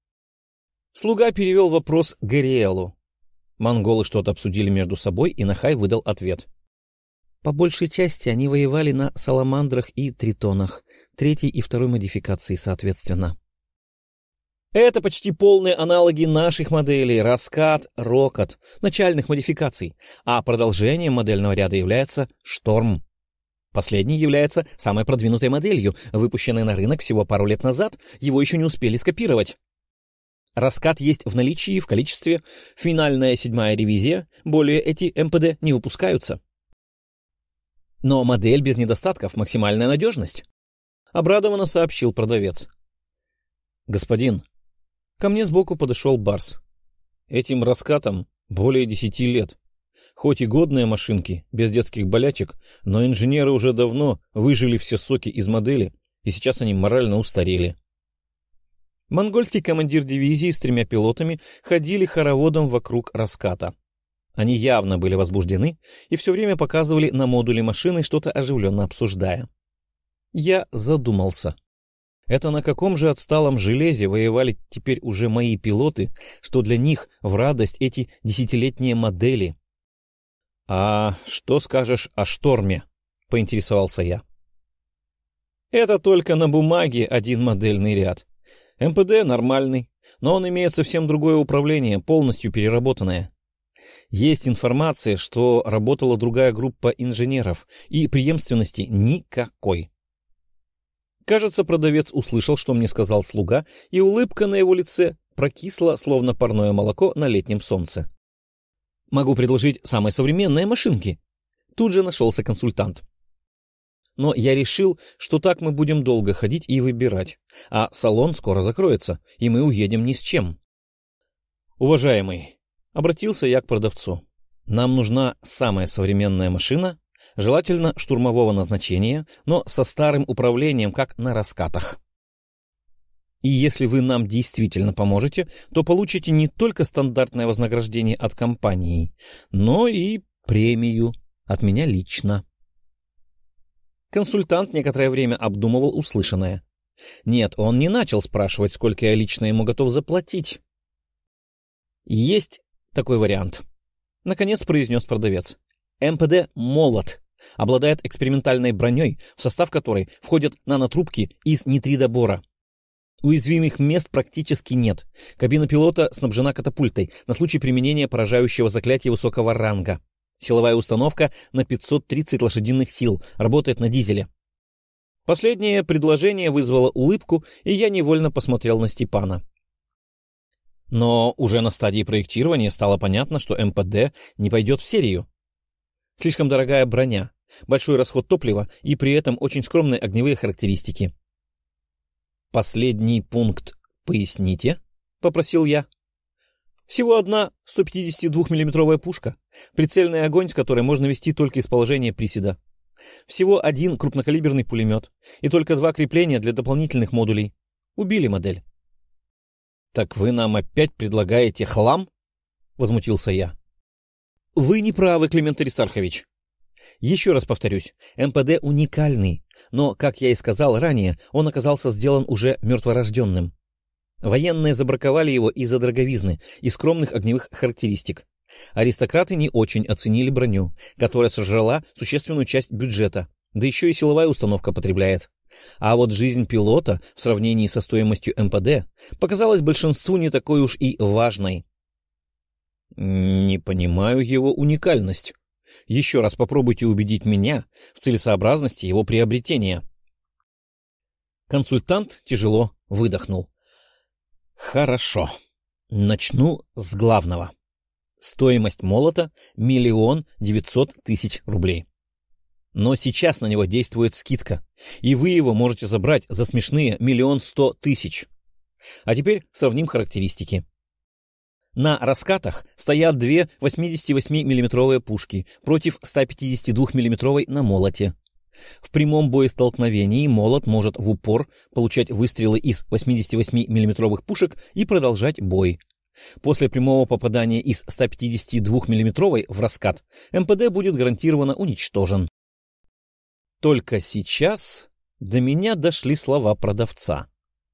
Слуга перевел вопрос к Гориэлу. Монголы что-то обсудили между собой, и Нахай выдал ответ. — По большей части они воевали на саламандрах и тритонах, третьей и второй модификации, соответственно. Это почти полные аналоги наших моделей «Раскат», «Рокот», начальных модификаций, а продолжением модельного ряда является «Шторм». Последний является самой продвинутой моделью, выпущенной на рынок всего пару лет назад, его еще не успели скопировать. «Раскат» есть в наличии в количестве, финальная седьмая ревизия, более эти эм пэ дэ не выпускаются. Но модель без недостатков, максимальная надежность, — обрадованно сообщил продавец. — Господин, ко мне сбоку подошел Барс. Этим раскатам более десяти лет. Хоть и годные машинки, без детских болячек, но инженеры уже давно выжили все соки из модели, и сейчас они морально устарели. Монгольский командир дивизии с тремя пилотами ходили хороводом вокруг раската. Они явно были возбуждены и все время показывали на модуле машины, что-то оживленно обсуждая. Я задумался. Это на каком же отсталом железе воевали теперь уже мои пилоты, что для них в радость эти десятилетние модели? — А что скажешь о «Шторме»? — поинтересовался я. — Это только на бумаге один модельный ряд. эм пэ дэ нормальный, но он имеет совсем другое управление, полностью переработанное. Есть информация, что работала другая группа инженеров, и преемственности никакой. Кажется, продавец услышал, что мне сказал слуга, и улыбка на его лице прокисла, словно парное молоко на летнем солнце. «Могу предложить самые современные машинки». Тут же нашелся консультант. Но я решил, что так мы будем долго ходить и выбирать, а салон скоро закроется, и мы уедем ни с чем. «Уважаемый», — обратился я к продавцу, — «нам нужна самая современная машина, желательно штурмового назначения, но со старым управлением, как на раскатах. И если вы нам действительно поможете, то получите не только стандартное вознаграждение от компании, но и премию от меня лично». Консультант некоторое время обдумывал услышанное. Нет, он не начал спрашивать, сколько я лично ему готов заплатить. «Есть такой вариант», — наконец произнес продавец. эм пэ дэ «Молот» обладает экспериментальной броней, в состав которой входят нанотрубки из нитридобора. Уязвимых мест практически нет. Кабина пилота снабжена катапультой на случай применения поражающего заклятия высокого ранга. Силовая установка на пятьсот тридцать лошадиных сил, работает на дизеле. Последнее предложение вызвало улыбку, и я невольно посмотрел на Степана. Но уже на стадии проектирования стало понятно, что эм пэ дэ не пойдет в серию. Слишком дорогая броня, большой расход топлива и при этом очень скромные огневые характеристики. «Последний пункт поясните», — попросил я. «Всего одна сто пятидесятидвухмиллиметровая пушка, прицельный огонь с которой можно вести только из положения приседа. Всего один крупнокалиберный пулемет и только два крепления для дополнительных модулей. Убили модель». «Так вы нам опять предлагаете хлам?» — возмутился я. «Вы не правы, Климент Аристархович. Еще раз повторюсь, эм пэ дэ уникальный, но, как я и сказал ранее, он оказался сделан уже мертворожденным. Военные забраковали его из-за дороговизны и скромных огневых характеристик. Аристократы не очень оценили броню, которая сожрала существенную часть бюджета, да еще и силовая установка потребляет. А вот жизнь пилота в сравнении со стоимостью эм пэ дэ показалась большинству не такой уж и важной». «Не понимаю его уникальность. Еще раз попробуйте убедить меня в целесообразности его приобретения». Консультант тяжело выдохнул. Хорошо. Начну с главного. Стоимость молота — миллион девятьсот тысяч рублей. Но сейчас на него действует скидка, и вы его можете забрать за смешные миллион сто тысяч. А теперь сравним характеристики. На раскатах стоят две восьмидесятивосьмимиллиметровые пушки против стопятидесятидвухмиллиметровой на молоте. В прямом боестолкновении молот может в упор получать выстрелы из восьмидесятивосьмимиллиметровых пушек и продолжать бой. После прямого попадания из стопятидесятидвухмиллиметровой в раскат МПД будет гарантированно уничтожен. Только сейчас до меня дошли слова продавца.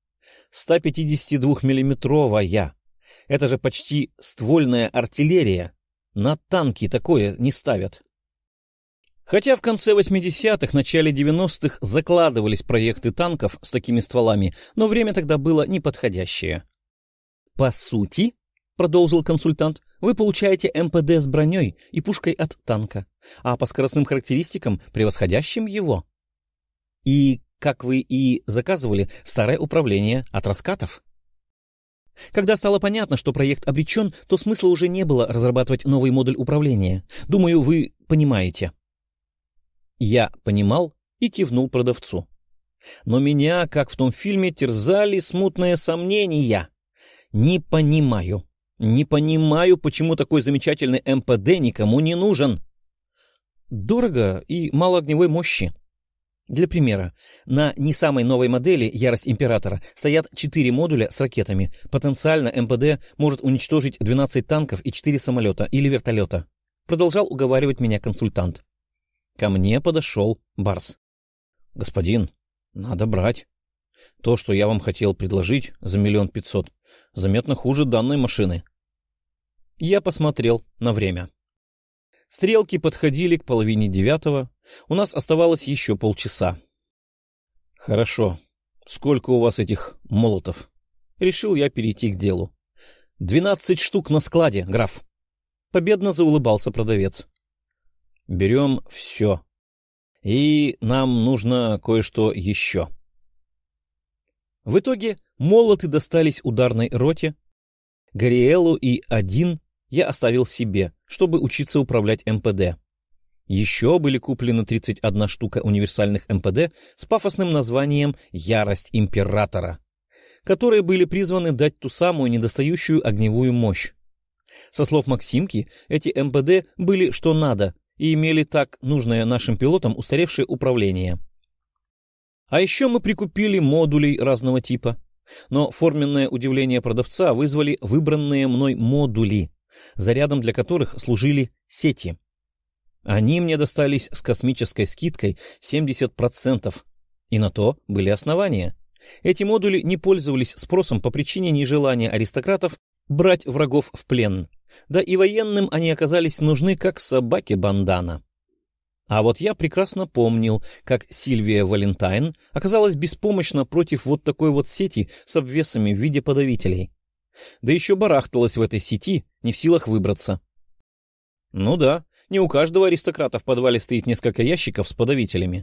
стопятидесятидвухмиллиметровая. Это же почти ствольная артиллерия. На танки такое не ставят. Хотя в конце восьмидесятых, начале девяностых закладывались проекты танков с такими стволами, но время тогда было неподходящее. «По сути, — продолжил консультант, — вы получаете МПД с броней и пушкой от танка, а по скоростным характеристикам превосходящим его. И, как вы и заказывали, старое управление от раскатов». Когда стало понятно, что проект обречен, то смысла уже не было разрабатывать новый модуль управления. Думаю, вы понимаете. Я понимал и кивнул продавцу. Но меня, как в том фильме, терзали смутные сомнения. Не понимаю, не понимаю, почему такой замечательный МПД никому не нужен. Дорого и мало огневой мощи. Для примера, на не самой новой модели «Ярость Императора» стоят четыре модуля с ракетами. Потенциально МПД может уничтожить двенадцать танков и четыре самолета или вертолета. Продолжал уговаривать меня консультант. Ко мне подошел Барс. — Господин, надо брать. То, что я вам хотел предложить за миллион пятьсот, заметно хуже данной машины. Я посмотрел на время. Стрелки подходили к половине девятого. У нас оставалось еще полчаса. — Хорошо. Сколько у вас этих молотов? Решил я перейти к делу. — Двенадцать штук на складе, граф. Победно заулыбался продавец. — Берем все. И нам нужно кое-что еще. В итоге молоты достались ударной роте. Гориэлу и один я оставил себе, чтобы учиться управлять МПД. Еще были куплены тридцать одна штука универсальных МПД с пафосным названием «Ярость Императора», которые были призваны дать ту самую недостающую огневую мощь. Со слов Максимки, эти МПД были что надо и имели так нужное нашим пилотам устаревшее управление. А еще мы прикупили модулей разного типа. Но форменное удивление продавца вызвали выбранные мной модули, зарядом для которых служили сети. Они мне достались с космической скидкой семьдесят процентов, и на то были основания. Эти модули не пользовались спросом по причине нежелания аристократов брать врагов в плен, да и военным они оказались нужны как собаке бандана. А вот я прекрасно помнил, как Сильвия Валентайн оказалась беспомощна против вот такой вот сети с обвесами в виде подавителей. Да еще барахталась в этой сети, не в силах выбраться. Ну да, не у каждого аристократа в подвале стоит несколько ящиков с подавителями.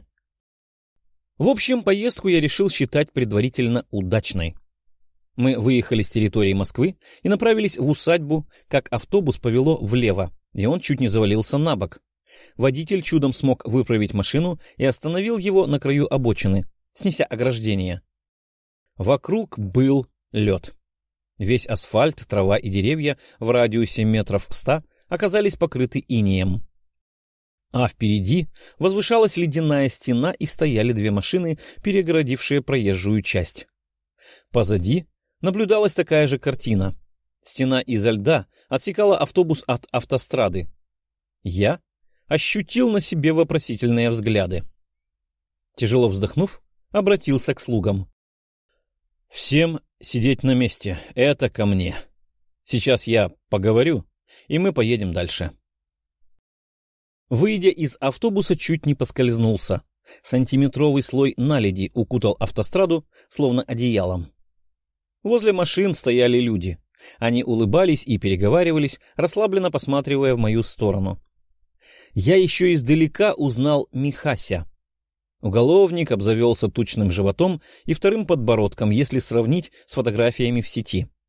В общем, поездку я решил считать предварительно удачной. Мы выехали с территории Москвы и направились в усадьбу, как автобус повело влево, и он чуть не завалился на бок. Водитель чудом смог выправить машину и остановил его на краю обочины, снеся ограждение. Вокруг был лед. Весь асфальт, трава и деревья в радиусе метров ста оказались покрыты инеем. А впереди возвышалась ледяная стена и стояли две машины, перегородившие проезжую часть. Позади наблюдалась такая же картина. Стена изо льда отсекала автобус от автострады. Я ощутил на себе вопросительные взгляды. Тяжело вздохнув, обратился к слугам. — Всем сидеть на месте, это ко мне. Сейчас я поговорю, и мы поедем дальше. Выйдя из автобуса, чуть не поскользнулся. Сантиметровый слой наледи укутал автостраду, словно одеялом. Возле машин стояли люди. Они улыбались и переговаривались, расслабленно посматривая в мою сторону. Я еще издалека узнал Михася. Уголовник обзавелся тучным животом и вторым подбородком, если сравнить с фотографиями в сети.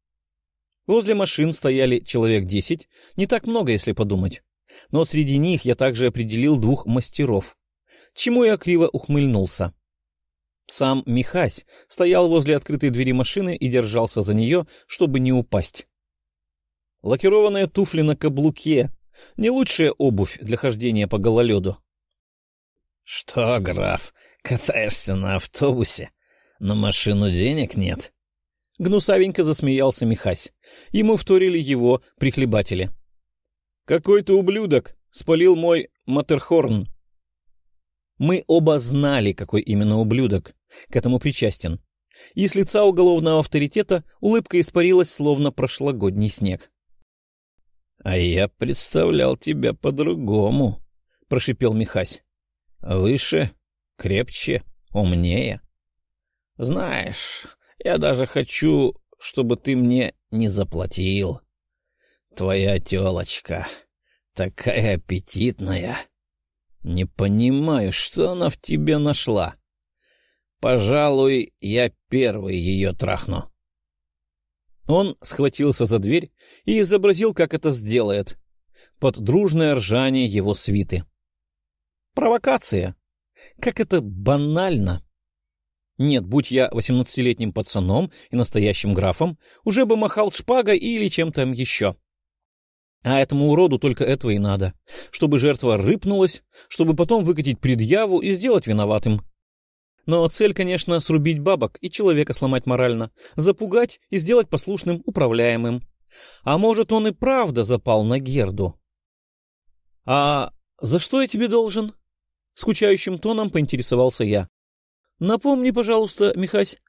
Возле машин стояли человек десять, не так много, если подумать. Но среди них я также определил двух мастеров, чему я криво ухмыльнулся. Сам Михась стоял возле открытой двери машины и держался за нее, чтобы не упасть. Лакированные туфли на каблуке — не лучшая обувь для хождения по гололеду. — Что, граф, катаешься на автобусе? На машину денег нет? Гнусавенько засмеялся Михась. Ему вторили его прихлебатели. — Какой-то ублюдок спалил мой Матерхорн. Мы оба знали, какой именно ублюдок к этому причастен. И с лица уголовного авторитета улыбка испарилась, словно прошлогодний снег. — А я представлял тебя по-другому, — прошипел Михась. — Выше, крепче, умнее. Знаешь, я даже хочу, чтобы ты мне не заплатил. Твоя тёлочка такая аппетитная. Не понимаю, что она в тебе нашла. Пожалуй, я первый ее трахну. Он схватился за дверь и изобразил, как это сделает, под дружное ржание его свиты. Провокация. Как это банально. Нет, будь я восемнадцатилетним пацаном и настоящим графом, уже бы махал шпагой или чем-то еще. А этому уроду только этого и надо, чтобы жертва рыпнулась, чтобы потом выкатить предъяву и сделать виноватым. Но цель, конечно, срубить бабок и человека сломать морально, запугать и сделать послушным, управляемым. А может, он и правда запал на Герду. — А за что я тебе должен? — скучающим тоном поинтересовался я. — Напомни, пожалуйста, Михась.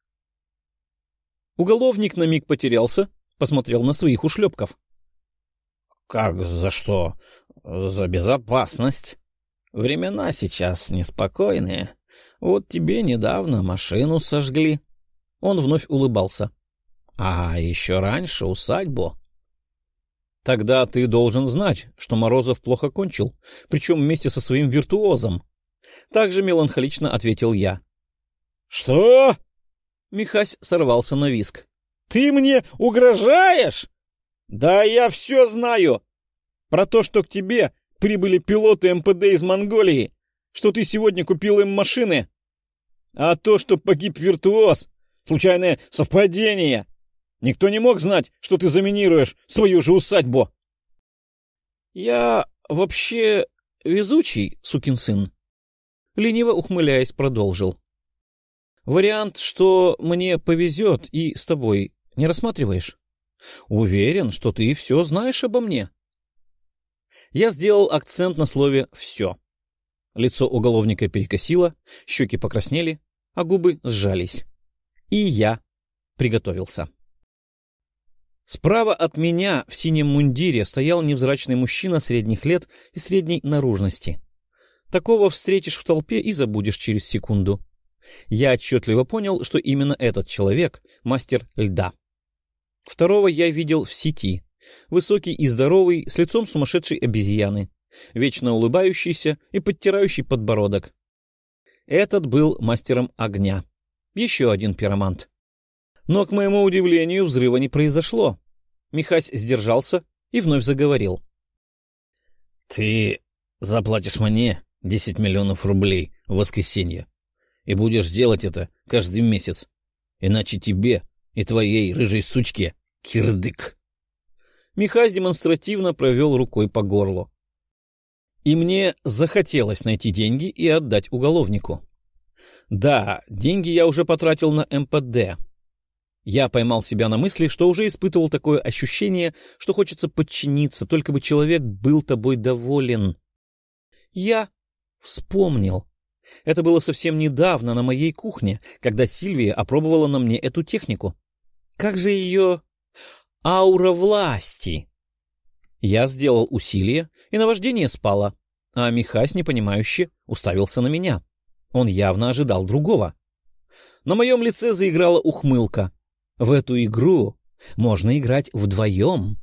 Уголовник на миг потерялся, посмотрел на своих ушлепков. — Как за что? За безопасность. Времена сейчас неспокойные. Вот тебе недавно машину сожгли. Он вновь улыбался. А еще раньше усадьбу. Тогда ты должен знать, что Морозов плохо кончил, причем вместе со своим виртуозом. Также меланхолично ответил я. — Что? — Михась сорвался на виск. — Ты мне угрожаешь? — Да я все знаю. Про то, что к тебе прибыли пилоты эм пэ дэ из Монголии, что ты сегодня купил им машины. А то, что погиб виртуоз, случайное совпадение. Никто не мог знать, что ты заминируешь свою же усадьбу. Я вообще везучий, сукин сын. Лениво ухмыляясь, продолжил. Вариант, что мне повезет и с тобой, не рассматриваешь? Уверен, что ты все знаешь обо мне. Я сделал акцент на слове «все». Лицо уголовника перекосило, щеки покраснели, а губы сжались. И я приготовился. Справа от меня в синем мундире стоял невзрачный мужчина средних лет и средней наружности. Такого встретишь в толпе и забудешь через секунду. Я отчетливо понял, что именно этот человек — мастер льда. Второго я видел в сети. Высокий и здоровый, с лицом сумасшедшей обезьяны, вечно улыбающийся и подтирающий подбородок. Этот был мастером огня. Еще один пиромант. Но, к моему удивлению, взрыва не произошло. Михась сдержался и вновь заговорил. — Ты заплатишь мне десять миллионов рублей в воскресенье и будешь делать это каждый месяц, иначе тебе и твоей рыжей сучке кирдык. Михась демонстративно провел рукой по горлу. И мне захотелось найти деньги и отдать уголовнику. Да, деньги я уже потратил на эм пэ дэ. Я поймал себя на мысли, что уже испытывал такое ощущение, что хочется подчиниться, только бы человек был тобой доволен. Я вспомнил. Это было совсем недавно на моей кухне, когда Сильвия опробовала на мне эту технику. Как же ее... аура власти! Я сделал усилие, и наваждение спало, а Михась, непонимающе, уставился на меня. Он явно ожидал другого. На моем лице заиграла ухмылка. В эту игру можно играть вдвоем.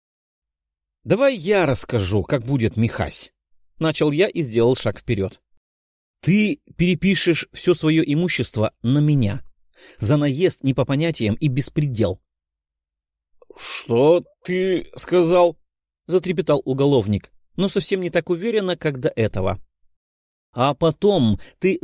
— Давай я расскажу, как будет, Михась. Начал я и сделал шаг вперед. Ты перепишешь все свое имущество на меня. За наезд не по понятиям и беспредел. — — Что ты сказал? — затрепетал уголовник, но совсем не так уверенно, как до этого. — А потом ты